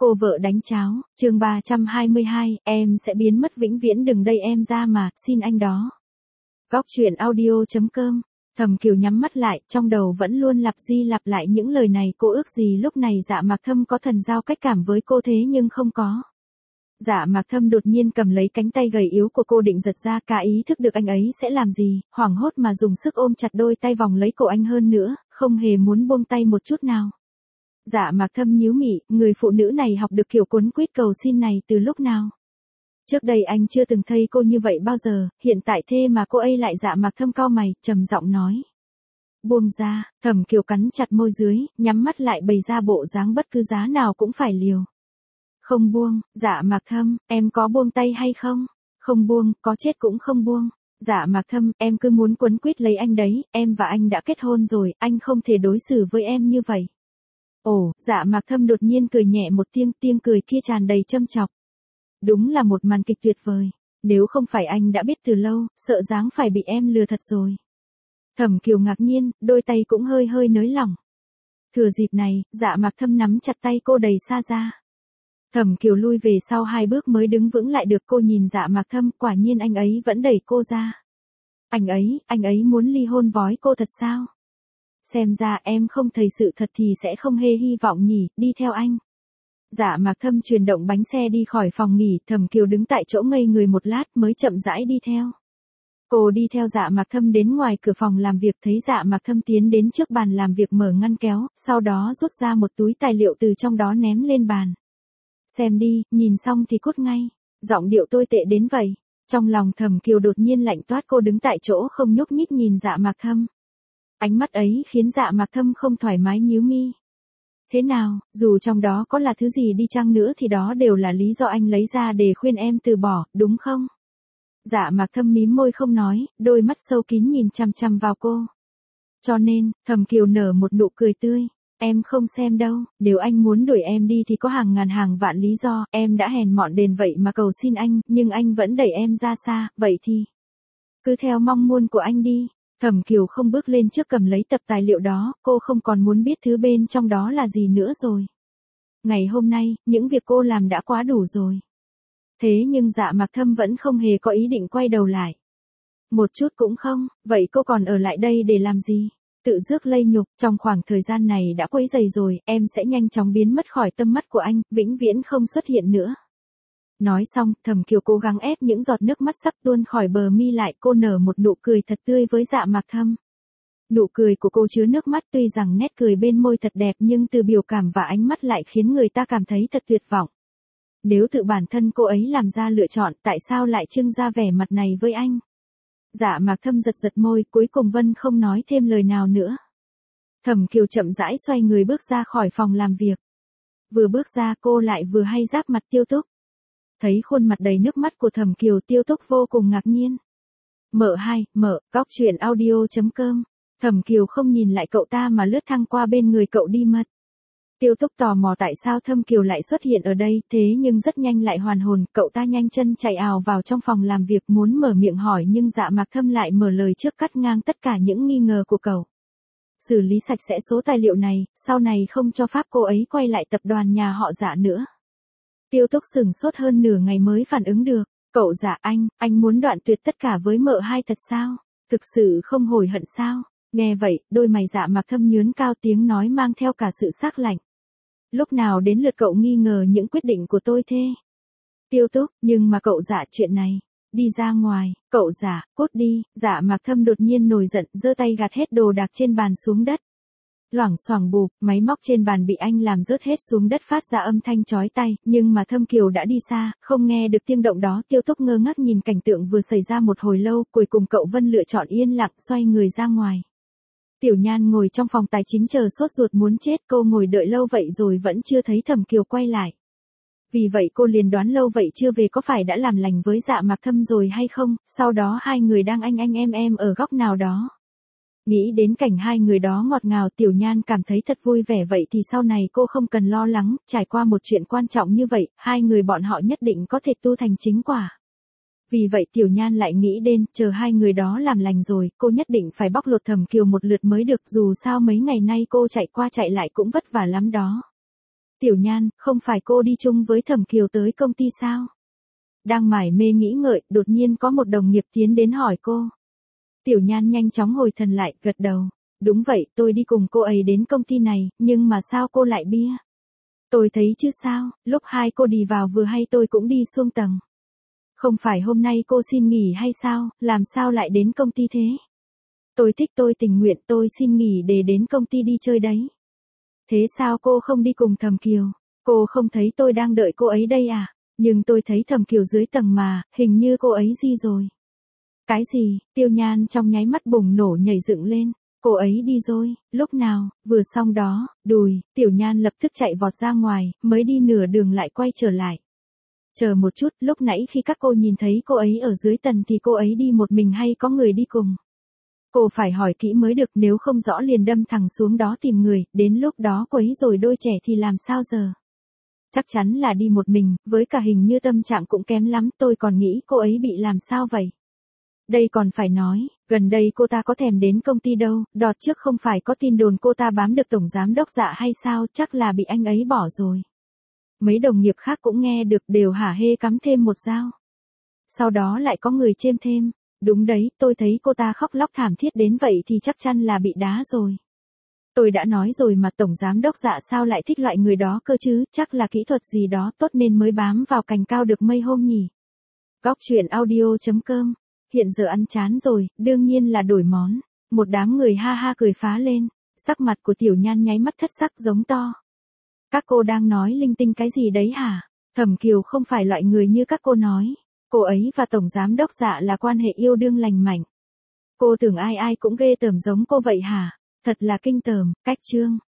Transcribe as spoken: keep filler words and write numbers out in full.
cô vợ đánh cháo, chương ba trăm hai mươi hai, em sẽ biến mất vĩnh viễn đừng đây em ra mà, xin anh đó. Góc truyện audio chấm com. Thẩm Kiều nhắm mắt lại, trong đầu vẫn luôn lặp đi lặp lại những lời này, cô ước gì lúc này Dạ Mạc Thâm có thần giao cách cảm với cô thế nhưng không có. Dạ Mạc Thâm đột nhiên cầm lấy cánh tay gầy yếu của cô định giật ra, cả ý thức được anh ấy sẽ làm gì, hoảng hốt mà dùng sức ôm chặt đôi tay vòng lấy cổ anh hơn nữa, không hề muốn buông tay một chút nào. Dạ Mạc Thâm nhíu mị, người phụ nữ này học được kiểu cuốn quýt cầu xin này từ lúc nào? Trước đây anh chưa từng thấy cô như vậy bao giờ, hiện tại thế mà cô ấy lại. Dạ Mạc Thâm cau mày, trầm giọng nói. Buông ra, Thẩm Kiều cắn chặt môi dưới, nhắm mắt lại bày ra bộ dáng bất cứ giá nào cũng phải liều. Không buông, Dạ Mạc Thâm, em có buông tay hay không? Không buông, có chết cũng không buông. Dạ Mạc Thâm, em cứ muốn quấn quýt lấy anh đấy, em và anh đã kết hôn rồi, anh không thể đối xử với em như vậy. Ồ, Dạ Mạc Thâm đột nhiên cười nhẹ một tiếng, tiếng cười kia tràn đầy châm chọc. Đúng là một màn kịch tuyệt vời. Nếu không phải anh đã biết từ lâu, sợ dáng phải bị em lừa thật rồi. Thẩm Kiều ngạc nhiên, đôi tay cũng hơi hơi nới lỏng. Thừa dịp này, Dạ Mạc Thâm nắm chặt tay cô đẩy xa ra. Thẩm Kiều lui về sau hai bước mới đứng vững lại được. Cô nhìn Dạ Mạc Thâm, quả nhiên anh ấy vẫn đẩy cô ra. Anh ấy, anh ấy muốn ly hôn vói cô thật sao? Xem ra em không thấy sự thật thì sẽ không hề hy vọng nhỉ, đi theo anh. Dạ Mạc Thâm chuyển động bánh xe đi khỏi phòng nghỉ, Thẩm Kiều đứng tại chỗ ngây người một lát mới chậm rãi đi theo. Cô đi theo Dạ Mạc Thâm đến ngoài cửa phòng làm việc, thấy Dạ Mạc Thâm tiến đến trước bàn làm việc mở ngăn kéo, sau đó rút ra một túi tài liệu từ trong đó ném lên bàn. Xem đi, nhìn xong thì cút ngay. Giọng điệu tồi tệ đến vậy. Trong lòng Thẩm Kiều đột nhiên lạnh toát, cô đứng tại chỗ không nhúc nhích nhìn Dạ Mạc Thâm. Ánh mắt ấy khiến Dạ Mạc Thâm không thoải mái nhíu mi. Thế nào, dù trong đó có là thứ gì đi chăng nữa thì đó đều là lý do anh lấy ra để khuyên em từ bỏ, đúng không? Dạ Mạc Thâm mím môi không nói, đôi mắt sâu kín nhìn chằm chằm vào cô. Cho nên, Thẩm Kiều nở một nụ cười tươi. Em không xem đâu, nếu anh muốn đuổi em đi thì có hàng ngàn hàng vạn lý do, em đã hèn mọn đến vậy mà cầu xin anh, nhưng anh vẫn đẩy em ra xa, vậy thì cứ theo mong muốn của anh đi. Thẩm Kiều không bước lên trước cầm lấy tập tài liệu đó, cô không còn muốn biết thứ bên trong đó là gì nữa rồi. Ngày hôm nay, những việc cô làm đã quá đủ rồi. Thế nhưng Dạ Mạc Thâm vẫn không hề có ý định quay đầu lại. Một chút cũng không, vậy cô còn ở lại đây để làm gì? Tự rước lây nhục, trong khoảng thời gian này đã quấy rầy rồi, em sẽ nhanh chóng biến mất khỏi tâm mắt của anh, vĩnh viễn không xuất hiện nữa. Nói xong, Thẩm Kiều cố gắng ép những giọt nước mắt sắp tuôn khỏi bờ mi lại, cô nở một nụ cười thật tươi với Dạ Mạc Thâm. Nụ cười của cô chứa nước mắt, tuy rằng nét cười bên môi thật đẹp nhưng từ biểu cảm và ánh mắt lại khiến người ta cảm thấy thật tuyệt vọng. Nếu tự bản thân cô ấy làm ra lựa chọn, tại sao lại trưng ra vẻ mặt này với anh? Dạ Mạc Thâm giật giật môi, cuối cùng Vân không nói thêm lời nào nữa. Thẩm Kiều chậm rãi xoay người bước ra khỏi phòng làm việc. Vừa bước ra cô lại vừa hay giáp mặt Tiêu Túc. Thấy khuôn mặt đầy nước mắt của Thẩm Kiều, Tiêu Túc vô cùng ngạc nhiên. Mở hai, mở, góc truyện audio chấm com. Thẩm Kiều không nhìn lại cậu ta mà lướt thang qua bên người cậu đi mất. Tiêu Túc tò mò tại sao Thẩm Kiều lại xuất hiện ở đây, thế nhưng rất nhanh lại hoàn hồn, cậu ta nhanh chân chạy ào vào trong phòng làm việc muốn mở miệng hỏi nhưng Dạ Mạc Thâm lại mở lời trước cắt ngang tất cả những nghi ngờ của cậu. Xử lý sạch sẽ số tài liệu này, sau này không cho phép cô ấy quay lại tập đoàn nhà họ Dạ nữa. Tiêu Túc sửng sốt hơn nửa ngày mới phản ứng được. Cậu Dạ anh, anh muốn đoạn tuyệt tất cả với mợ hai thật sao? Thực sự không hối hận sao? Nghe vậy, đôi mày Dạ Mạc Thâm nhướng cao, tiếng nói mang theo cả sự sắc lạnh. Lúc nào đến lượt cậu nghi ngờ những quyết định của tôi thế? Tiêu Túc, nhưng mà cậu Dạ chuyện này. Đi ra ngoài, cậu Dạ, cút đi. Dạ Mạc Thâm đột nhiên nổi giận, giơ tay gạt hết đồ đạc trên bàn xuống đất. Loảng xoảng bụp, máy móc trên bàn bị anh làm rớt hết xuống đất phát ra âm thanh chói tai, nhưng mà Thâm Kiều đã đi xa, không nghe được tiếng động đó. Tiêu Túc ngơ ngác nhìn cảnh tượng vừa xảy ra một hồi lâu, cuối cùng cậu Vân lựa chọn yên lặng xoay người ra ngoài. Tiểu Nhan ngồi trong phòng tài chính chờ sốt ruột muốn chết, cô ngồi đợi lâu vậy rồi vẫn chưa thấy Thẩm Kiều quay lại. Vì vậy cô liền đoán lâu vậy chưa về có phải đã làm lành với Dạ Mạc Thâm rồi hay không, sau đó hai người đang anh anh em em ở góc nào đó. Nghĩ đến cảnh hai người đó ngọt ngào, Tiểu Nhan cảm thấy thật vui vẻ, vậy thì sau này cô không cần lo lắng, trải qua một chuyện quan trọng như vậy, hai người bọn họ nhất định có thể tu thành chính quả. Vì vậy Tiểu Nhan lại nghĩ đến, chờ hai người đó làm lành rồi, cô nhất định phải bóc lột Thẩm Kiều một lượt mới được, dù sao mấy ngày nay cô chạy qua chạy lại cũng vất vả lắm đó. Tiểu Nhan, không phải cô đi chung với Thẩm Kiều tới công ty sao? Đang mải mê nghĩ ngợi, đột nhiên có một đồng nghiệp tiến đến hỏi cô. Tiểu Nhan nhanh chóng hồi thần lại, gật đầu. Đúng vậy, tôi đi cùng cô ấy đến công ty này, nhưng mà sao cô lại bia? Tôi thấy chứ sao, lúc hai cô đi vào vừa hay tôi cũng đi xuống tầng. Không phải hôm nay cô xin nghỉ hay sao, làm sao lại đến công ty thế? Tôi thích tôi tình nguyện tôi xin nghỉ để đến công ty đi chơi đấy. Thế sao cô không đi cùng Thẩm Kiều? Cô không thấy tôi đang đợi cô ấy đây à? Nhưng tôi thấy Thẩm Kiều dưới tầng mà, hình như cô ấy đi rồi. Cái gì? Tiêu Nhan trong nháy mắt bùng nổ nhảy dựng lên. Cô ấy đi rồi, lúc nào? Vừa xong đó, đùi, Tiểu Nhan lập tức chạy vọt ra ngoài, mới đi nửa đường lại quay trở lại. Chờ một chút, lúc nãy khi các cô nhìn thấy cô ấy ở dưới tầng thì cô ấy đi một mình hay có người đi cùng? Cô phải hỏi kỹ mới được, nếu không rõ liền đâm thẳng xuống đó tìm người, đến lúc đó cô ấy rồi đôi trẻ thì làm sao giờ? Chắc chắn là đi một mình, với cả hình như tâm trạng cũng kém lắm, tôi còn nghĩ cô ấy bị làm sao vậy? Đây còn phải nói, gần đây cô ta có thèm đến công ty đâu, đợt trước không phải có tin đồn cô ta bám được tổng giám đốc Dạ hay sao, chắc là bị anh ấy bỏ rồi. Mấy đồng nghiệp khác cũng nghe được đều hả hê cắm thêm một dao. Sau đó lại có người chêm thêm, đúng đấy, tôi thấy cô ta khóc lóc thảm thiết đến vậy thì chắc chắn là bị đá rồi. Tôi đã nói rồi mà tổng giám đốc Dạ sao lại thích loại người đó cơ chứ, chắc là kỹ thuật gì đó tốt nên mới bám vào cành cao được mây hôm nhỉ. Góc truyện audio chấm com. Hiện giờ ăn chán rồi, đương nhiên là đổi món. Một đám người ha ha cười phá lên, sắc mặt của Tiểu Nhan nháy mắt thất sắc giống to. Các cô đang nói linh tinh cái gì đấy hả? Thẩm Kiều không phải loại người như các cô nói. Cô ấy và tổng giám đốc Dạ là quan hệ yêu đương lành mạnh. Cô tưởng ai ai cũng ghê tởm giống cô vậy hả? Thật là kinh tởm, cách chương.